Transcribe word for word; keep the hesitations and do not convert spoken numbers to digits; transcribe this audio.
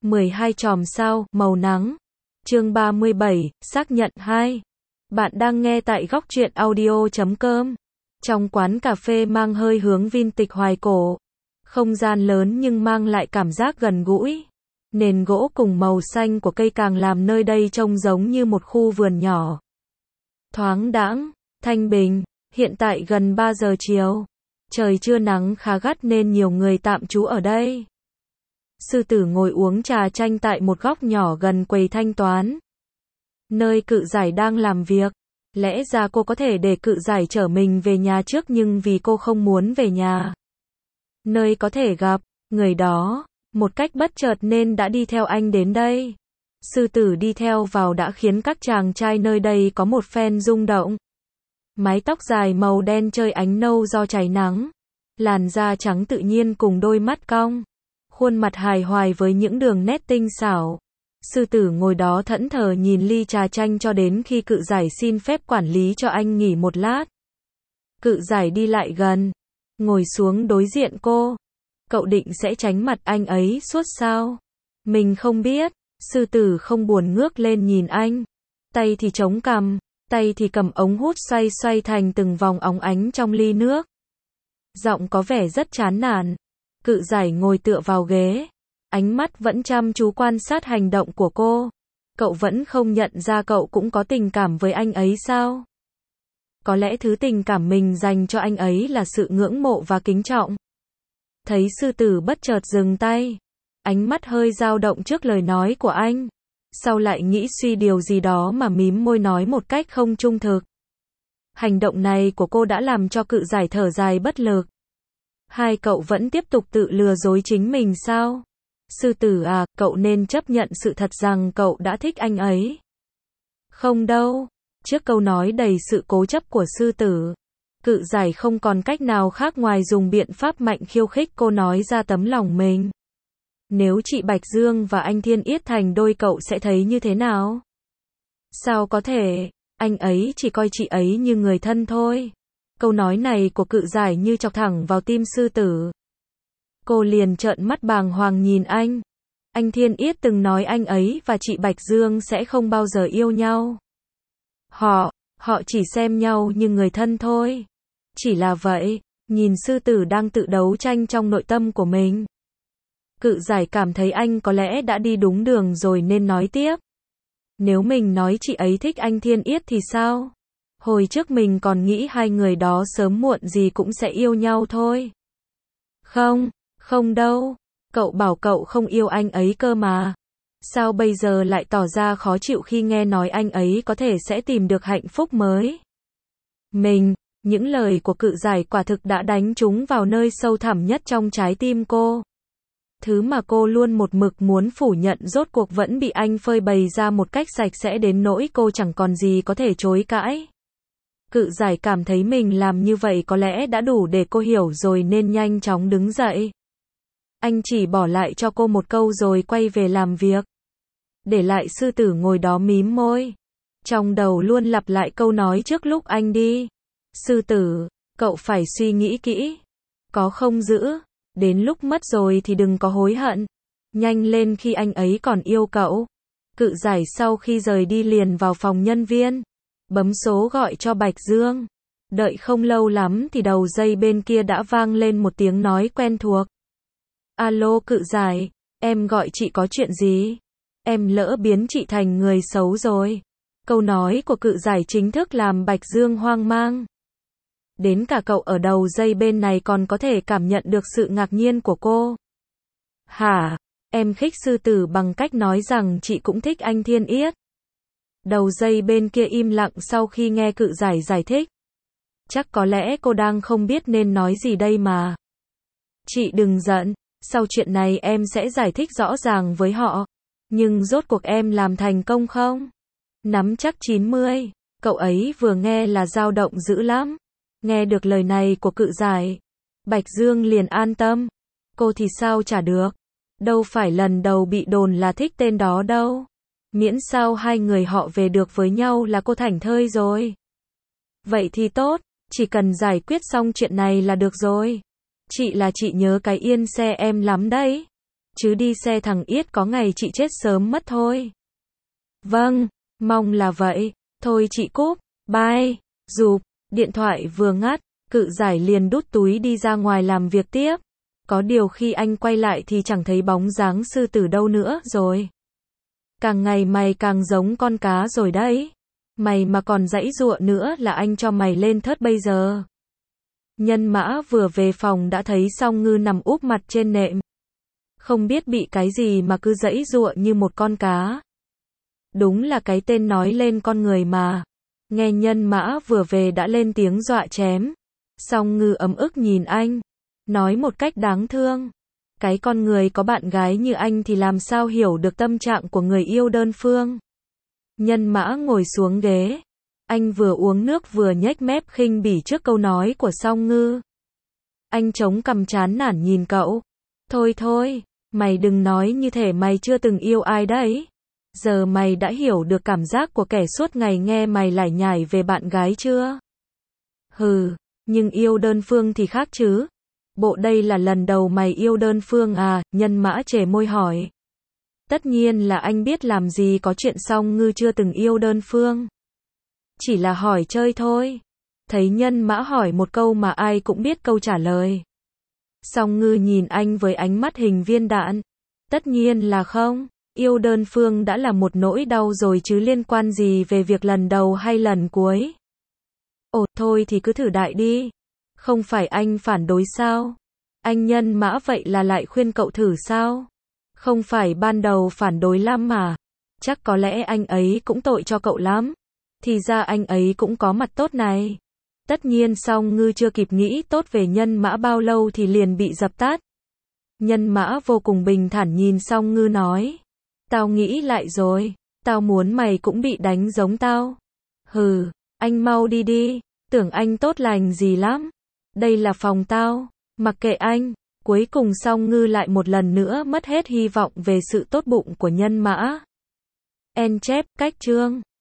mười hai chòm sao, màu nắng. Chương ba mươi bảy, xác nhận hai. Bạn đang nghe tại góc truyện audio chấm com. Trong quán cà phê mang hơi hướng vintage hoài cổ. Không gian lớn nhưng mang lại cảm giác gần gũi. Nền gỗ cùng màu xanh của cây càng làm nơi đây trông giống như một khu vườn nhỏ. Thoáng đãng, thanh bình, hiện tại gần ba giờ chiều. Trời chưa nắng khá gắt nên nhiều người tạm trú ở đây. Sư tử ngồi uống trà chanh tại một góc nhỏ gần quầy thanh toán. Nơi cự giải đang làm việc. Lẽ ra cô có thể để cự giải chở mình về nhà trước nhưng vì cô không muốn về nhà. Nơi có thể gặp người đó một cách bất chợt nên đã đi theo anh đến đây. Sư tử đi theo vào đã khiến các chàng trai nơi đây có một phen rung động. Mái tóc dài màu đen chơi ánh nâu do cháy nắng. Làn da trắng tự nhiên cùng đôi mắt cong. Khuôn mặt hài hoài với những đường nét tinh xảo. Sư tử ngồi đó thẫn thờ nhìn ly trà chanh cho đến khi cự giải xin phép quản lý cho anh nghỉ một lát. Cự giải đi lại gần, ngồi xuống đối diện cô. Cậu định sẽ tránh mặt anh ấy suốt sao? Mình không biết. Sư tử không buồn ngước lên nhìn anh. Tay thì chống cằm, tay thì cầm ống hút xoay xoay thành từng vòng óng ánh trong ly nước. Giọng có vẻ rất chán nản. Cự giải ngồi tựa vào ghế. Ánh mắt vẫn chăm chú quan sát hành động của cô. Cậu vẫn không nhận ra cậu cũng có tình cảm với anh ấy sao? Có lẽ thứ tình cảm mình dành cho anh ấy là sự ngưỡng mộ và kính trọng. Thấy sư tử bất chợt dừng tay. Ánh mắt hơi dao động trước lời nói của anh. Sau lại nghĩ suy điều gì đó mà mím môi nói một cách không trung thực. Hành động này của cô đã làm cho cự giải thở dài bất lực. Hai cậu vẫn tiếp tục tự lừa dối chính mình sao? Sư tử à, cậu nên chấp nhận sự thật rằng cậu đã thích anh ấy. Không đâu. Trước câu nói đầy sự cố chấp của sư tử, cự giải không còn cách nào khác ngoài dùng biện pháp mạnh khiêu khích cô nói ra tấm lòng mình. Nếu chị Bạch Dương và anh Thiên Yết thành đôi cậu sẽ thấy như thế nào? Sao có thể, anh ấy chỉ coi chị ấy như người thân thôi. Câu nói này của cự giải như chọc thẳng vào tim sư tử. Cô liền trợn mắt bàng hoàng nhìn anh. Anh Thiên Yết từng nói anh ấy và chị Bạch Dương sẽ không bao giờ yêu nhau. Họ, họ chỉ xem nhau như người thân thôi. Chỉ là vậy, nhìn sư tử đang tự đấu tranh trong nội tâm của mình. Cự giải cảm thấy anh có lẽ đã đi đúng đường rồi nên nói tiếp. Nếu mình nói chị ấy thích anh Thiên Yết thì sao? Hồi trước mình còn nghĩ hai người đó sớm muộn gì cũng sẽ yêu nhau thôi. Không, không đâu. Cậu bảo cậu không yêu anh ấy cơ mà. Sao bây giờ lại tỏ ra khó chịu khi nghe nói anh ấy có thể sẽ tìm được hạnh phúc mới? Mình, những lời của cự giải quả thực đã đánh trúng vào nơi sâu thẳm nhất trong trái tim cô. Thứ mà cô luôn một mực muốn phủ nhận rốt cuộc vẫn bị anh phơi bày ra một cách sạch sẽ đến nỗi cô chẳng còn gì có thể chối cãi. Cự giải cảm thấy mình làm như vậy có lẽ đã đủ để cô hiểu rồi nên nhanh chóng đứng dậy. Anh chỉ bỏ lại cho cô một câu rồi quay về làm việc. Để lại sư tử ngồi đó mím môi. Trong đầu luôn lặp lại câu nói trước lúc anh đi. Sư tử, cậu phải suy nghĩ kỹ. Có không giữ, đến lúc mất rồi thì đừng có hối hận. Nhanh lên khi anh ấy còn yêu cậu. Cự giải sau khi rời đi liền vào phòng nhân viên. Bấm số gọi cho Bạch Dương. Đợi không lâu lắm thì đầu dây bên kia đã vang lên một tiếng nói quen thuộc. Alo cự giải, em gọi chị có chuyện gì? Em lỡ biến chị thành người xấu rồi. Câu nói của cự giải chính thức làm Bạch Dương hoang mang. Đến cả cậu ở đầu dây bên này còn có thể cảm nhận được sự ngạc nhiên của cô. Hả? Em khích sư tử bằng cách nói rằng chị cũng thích anh Thiên Yết. Đầu dây bên kia im lặng sau khi nghe cự giải giải thích. Chắc có lẽ cô đang không biết nên nói gì đây mà. Chị đừng giận, sau chuyện này em sẽ giải thích rõ ràng với họ. Nhưng rốt cuộc em làm thành công không? Nắm chắc chín mươi. Cậu ấy vừa nghe là dao động dữ lắm. Nghe được lời này của cự giải, Bạch Dương liền an tâm. Cô thì sao chả được. Đâu phải lần đầu bị đồn là thích tên đó đâu. Miễn sao hai người họ về được với nhau là cô thảnh thơi rồi. Vậy thì tốt, chỉ cần giải quyết xong chuyện này là được rồi. Chị là chị nhớ cái yên xe em lắm đấy. chứ đi xe thằng Yết có ngày chị chết sớm mất thôi. Vâng, mong là vậy, thôi chị cúp, bye, rụp, điện thoại vừa ngắt, Cự Giải liền đút túi đi ra ngoài làm việc tiếp. Có điều khi anh quay lại thì chẳng thấy bóng dáng sư tử đâu nữa rồi. Càng ngày mày càng giống con cá rồi đấy. Mày mà còn giãy giụa nữa là anh cho mày lên thớt bây giờ. Nhân Mã vừa về phòng đã thấy Song Ngư nằm úp mặt trên nệm. Không biết bị cái gì mà cứ giãy giụa như một con cá. Đúng là cái tên nói lên con người mà. Nghe Nhân Mã vừa về đã lên tiếng dọa chém. Song Ngư ấm ức nhìn anh, nói một cách đáng thương. Cái con người có bạn gái như anh thì làm sao hiểu được tâm trạng của người yêu đơn phương. Nhân Mã ngồi xuống ghế. Anh vừa uống nước vừa nhếch mép khinh bỉ trước câu nói của Song Ngư. Anh chống cằm chán nản nhìn cậu. Thôi thôi, mày đừng nói như thể mày chưa từng yêu ai đấy. Giờ mày đã hiểu được cảm giác của kẻ suốt ngày nghe mày lải nhải về bạn gái chưa? Hừ, nhưng yêu đơn phương thì khác chứ. Bộ đây là lần đầu mày yêu đơn phương à? Nhân Mã chề môi hỏi. Tất nhiên là anh biết làm gì có chuyện Song Ngư chưa từng yêu đơn phương. Chỉ là hỏi chơi thôi. Thấy Nhân Mã hỏi một câu mà ai cũng biết câu trả lời. Song Ngư nhìn anh với ánh mắt hình viên đạn. Tất nhiên là không. Yêu đơn phương đã là một nỗi đau rồi chứ liên quan gì về việc lần đầu hay lần cuối. Ồ, thôi thì cứ thử đại đi. Không phải anh phản đối sao? Anh Nhân Mã vậy là lại khuyên cậu thử sao? Không phải ban đầu phản đối lắm mà. Chắc có lẽ anh ấy cũng tội cho cậu lắm. Thì ra anh ấy cũng có mặt tốt này. Tất nhiên Song Ngư chưa kịp nghĩ tốt về Nhân Mã bao lâu thì liền bị dập tắt. Nhân Mã vô cùng bình thản nhìn Song Ngư nói. Tao nghĩ lại rồi. Tao muốn mày cũng bị đánh giống tao. Hừ, anh mau đi đi. Tưởng anh tốt lành gì lắm. Đây là phòng tao. Mặc kệ anh. Cuối cùng Song Ngư lại một lần nữa mất hết hy vọng về sự tốt bụng của Nhân Mã. En chép cách chương